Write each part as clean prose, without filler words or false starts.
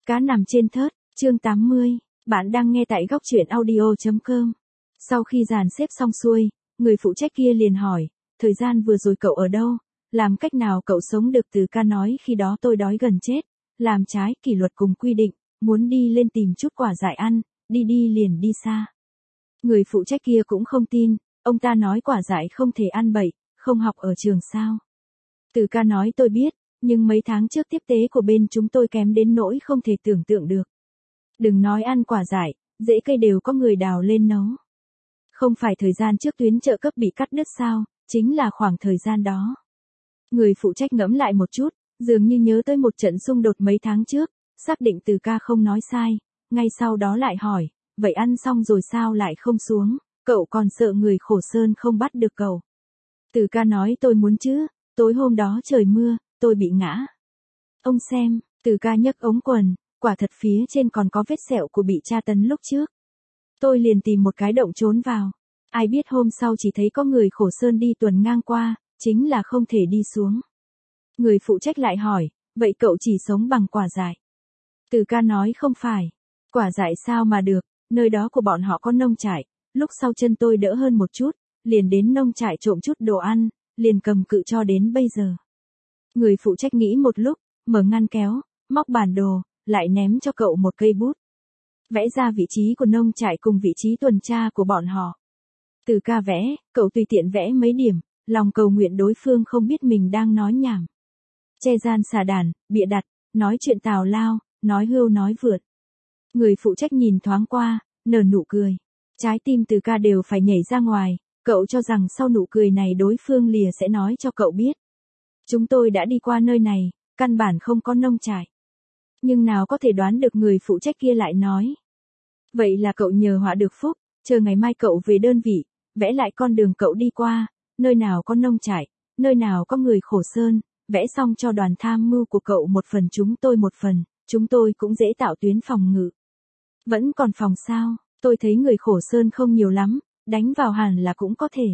Cá nằm trên thớt, chương 80, bạn đang nghe tại góc truyện audio.com. Sau khi dàn xếp xong xuôi, người phụ trách kia liền hỏi, thời gian vừa rồi cậu ở đâu, làm cách nào cậu sống được? Từ ca nói khi đó tôi đói gần chết, làm trái kỷ luật cùng quy định, muốn đi lên tìm chút quả dại ăn, đi liền đi xa. Người phụ trách kia cũng không tin, ông ta nói quả dại không thể ăn bậy, không học ở trường sao. Từ ca nói tôi biết, nhưng mấy tháng trước tiếp tế của bên chúng tôi kém đến nỗi không thể tưởng tượng được. Đừng nói ăn quả dại, rễ cây đều có người đào lên nấu. Không phải thời gian trước tuyến trợ cấp bị cắt đứt sao, chính là khoảng thời gian đó. Người phụ trách ngẫm lại một chút, dường như nhớ tới một trận xung đột mấy tháng trước, xác định Từ ca không nói sai, ngay sau đó lại hỏi, vậy ăn xong rồi sao lại không xuống, cậu còn sợ người khổ sơn không bắt được cậu. Từ ca nói tôi muốn chứ, tối hôm đó trời mưa, tôi bị ngã. Ông xem, Từ ca nhấc ống quần, quả thật phía trên còn có vết sẹo của bị tra tấn lúc trước. Tôi liền tìm một cái động trốn vào. Ai biết hôm sau chỉ thấy có người khổ sơn đi tuần ngang qua, chính là không thể đi xuống. Người phụ trách lại hỏi, vậy cậu chỉ sống bằng quả dại? Từ ca nói không phải. Quả dại sao mà được, nơi đó của bọn họ có nông trại, lúc sau chân tôi đỡ hơn một chút, liền đến nông trại trộm chút đồ ăn, liền cầm cự cho đến bây giờ. Người phụ trách nghĩ một lúc, mở ngăn kéo, móc bản đồ, lại ném cho cậu một cây bút. Vẽ ra vị trí của nông trại cùng vị trí tuần tra của bọn họ. Từ ca vẽ, cậu tùy tiện vẽ mấy điểm, lòng cầu nguyện đối phương không biết mình đang nói nhảm. Che gian xà đàn, bịa đặt, nói chuyện tào lao, nói hưu nói vượt. Người phụ trách nhìn thoáng qua, nở nụ cười. Trái tim Từ ca đều phải nhảy ra ngoài, cậu cho rằng sau nụ cười này đối phương lìa sẽ nói cho cậu biết. Chúng tôi đã đi qua nơi này, căn bản không có nông trại. Nhưng nào có thể đoán được người phụ trách kia lại nói. Vậy là cậu nhờ họa được phúc, chờ ngày mai cậu về đơn vị, vẽ lại con đường cậu đi qua, nơi nào có nông trại, nơi nào có người khổ sơn, vẽ xong cho đoàn tham mưu của cậu một phần chúng tôi một phần, chúng tôi cũng dễ tạo tuyến phòng ngự. Vẫn còn phòng sao, tôi thấy người khổ sơn không nhiều lắm, đánh vào hẳn là cũng có thể.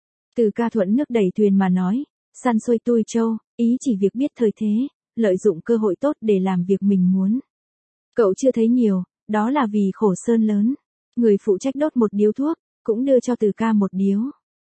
Từ ca thuận nước đẩy thuyền mà nói, săn xuôi tui châu, ý chỉ việc biết thời thế, lợi dụng cơ hội tốt để làm việc mình muốn. Cậu chưa thấy nhiều, đó là vì khổ sơn lớn. Người phụ trách đốt một điếu thuốc, cũng đưa cho Từ ca một điếu.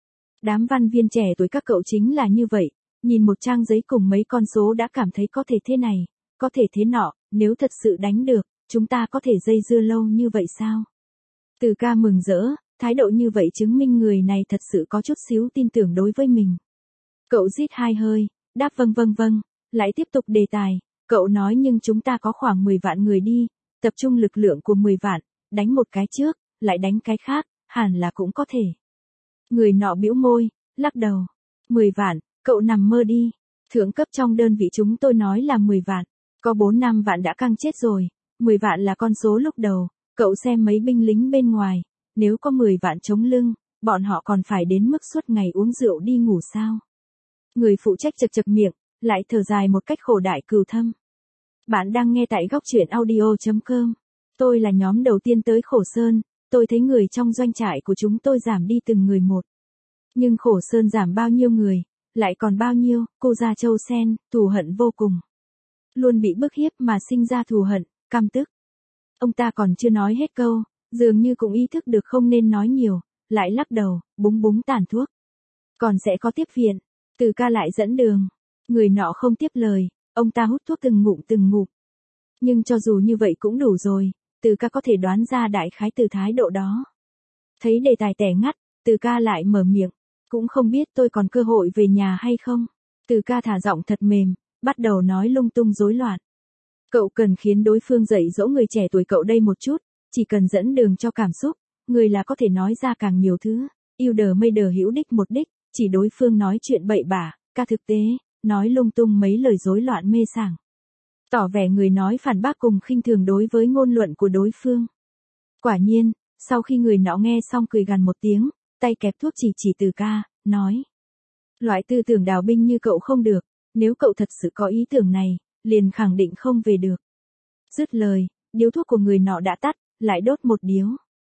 Đám văn viên trẻ tuổi các cậu chính là như vậy, nhìn một trang giấy cùng mấy con số đã cảm thấy có thể thế này, có thể thế nọ, nếu thật sự đánh được, chúng ta có thể dây dưa lâu như vậy sao? Từ ca mừng rỡ, thái độ như vậy chứng minh người này thật sự có chút xíu tin tưởng đối với mình. Cậu rít hai hơi, đáp vâng, lại tiếp tục đề tài, cậu nói nhưng chúng ta có khoảng 10 vạn người đi, tập trung lực lượng của 10 vạn, đánh một cái trước, lại đánh cái khác, hẳn là cũng có thể. Người nọ bĩu môi, lắc đầu. 10 vạn, cậu nằm mơ đi. Thượng cấp trong đơn vị chúng tôi nói là 10 vạn. Có 4-5 vạn đã căng chết rồi. 10 vạn là con số lúc đầu. Cậu xem mấy binh lính bên ngoài. Nếu có 10 vạn chống lưng, bọn họ còn phải đến mức suốt ngày uống rượu đi ngủ sao? Người phụ trách chật miệng, lại thở dài một cách khổ đại cừu thâm. Bạn đang nghe tại góc truyện audio.com. Tôi là nhóm đầu tiên tới Khổ Sơn. Tôi thấy người trong doanh trại của chúng tôi giảm đi từng người một. Nhưng Khổ Sơn giảm bao nhiêu người, lại còn bao nhiêu, cô Gia Châu Sen, thù hận vô cùng. Luôn bị bức hiếp mà sinh ra thù hận, căm tức. Ông ta còn chưa nói hết câu, dường như cũng ý thức được không nên nói nhiều, lại lắc đầu, búng tàn thuốc. Còn sẽ có tiếp viện, Từ ca lại dẫn đường. Người nọ không tiếp lời, ông ta hút thuốc từng ngụm. Nhưng cho dù như vậy cũng đủ rồi. Từ ca có thể đoán ra đại khái từ thái độ đó. Thấy đề tài tẻ ngắt, Từ ca lại mở miệng. Cũng không biết tôi còn cơ hội về nhà hay không. Từ ca thả giọng thật mềm, bắt đầu nói lung tung rối loạn. Cậu cần khiến đối phương dạy dỗ người trẻ tuổi cậu đây một chút, chỉ cần dẫn đường cho cảm xúc, người là có thể nói ra càng nhiều thứ. Yêu đờ mây đờ hữu đích một đích, chỉ đối phương nói chuyện bậy bạ, ca thực tế, nói lung tung mấy lời rối loạn mê sảng. Tỏ vẻ người nói phản bác cùng khinh thường đối với ngôn luận của đối phương. Quả nhiên, sau khi người nọ nghe xong cười gằn một tiếng, tay kẹp thuốc chỉ Từ ca, nói. Loại tư tưởng đào binh như cậu không được, nếu cậu thật sự có ý tưởng này, liền khẳng định không về được. Dứt lời, điếu thuốc của người nọ đã tắt, lại đốt một điếu.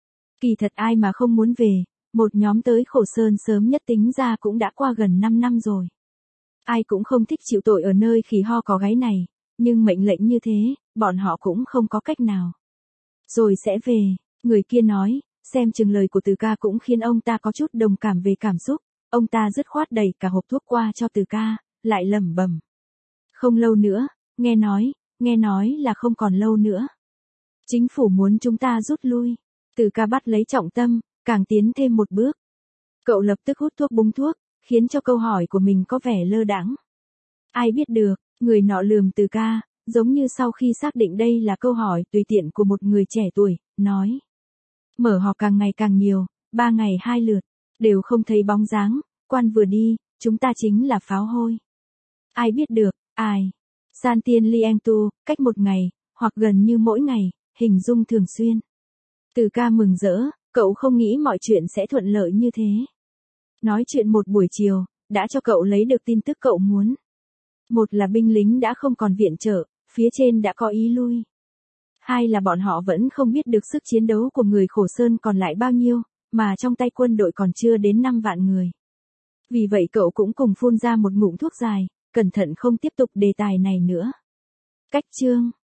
Kỳ thật ai mà không muốn về, một nhóm tới Khổ Sơn sớm nhất tính ra cũng đã qua gần 5 năm rồi. Ai cũng không thích chịu tội ở nơi khỉ ho có gáy này, Nhưng mệnh lệnh như thế, bọn họ cũng không có cách nào. Rồi sẽ về, người kia nói, xem chừng lời của Từ ca cũng khiến ông ta có chút đồng cảm về cảm xúc, ông ta dứt khoát đẩy cả hộp thuốc qua cho Từ ca, lại lẩm bẩm. Không lâu nữa, nghe nói là không còn lâu nữa. Chính phủ muốn chúng ta rút lui. Từ ca bắt lấy trọng tâm, càng tiến thêm một bước. Cậu lập tức hút thuốc búng thuốc, khiến cho câu hỏi của mình có vẻ lơ đãng. Ai biết được, người nọ lườm Từ ca, giống như sau khi xác định đây là câu hỏi tùy tiện của một người trẻ tuổi, nói. Mở họp càng ngày càng nhiều, 3 ngày 2 lượt, đều không thấy bóng dáng, quan vừa đi, chúng ta chính là pháo hôi. Ai biết được, ai? San Tiên Lieng Tu, cách một ngày, hoặc gần như mỗi ngày, hình dung thường xuyên. Từ ca mừng rỡ, cậu không nghĩ mọi chuyện sẽ thuận lợi như thế. Nói chuyện một buổi chiều, đã cho cậu lấy được tin tức cậu muốn. Một là binh lính đã không còn viện trợ, phía trên đã có ý lui. Hai là bọn họ vẫn không biết được sức chiến đấu của người Khổ Sơn còn lại bao nhiêu, mà trong tay quân đội còn chưa đến 5 vạn người. Vì vậy cậu cũng cùng phun ra một ngụm thuốc dài, cẩn thận không tiếp tục đề tài này nữa. Cách chương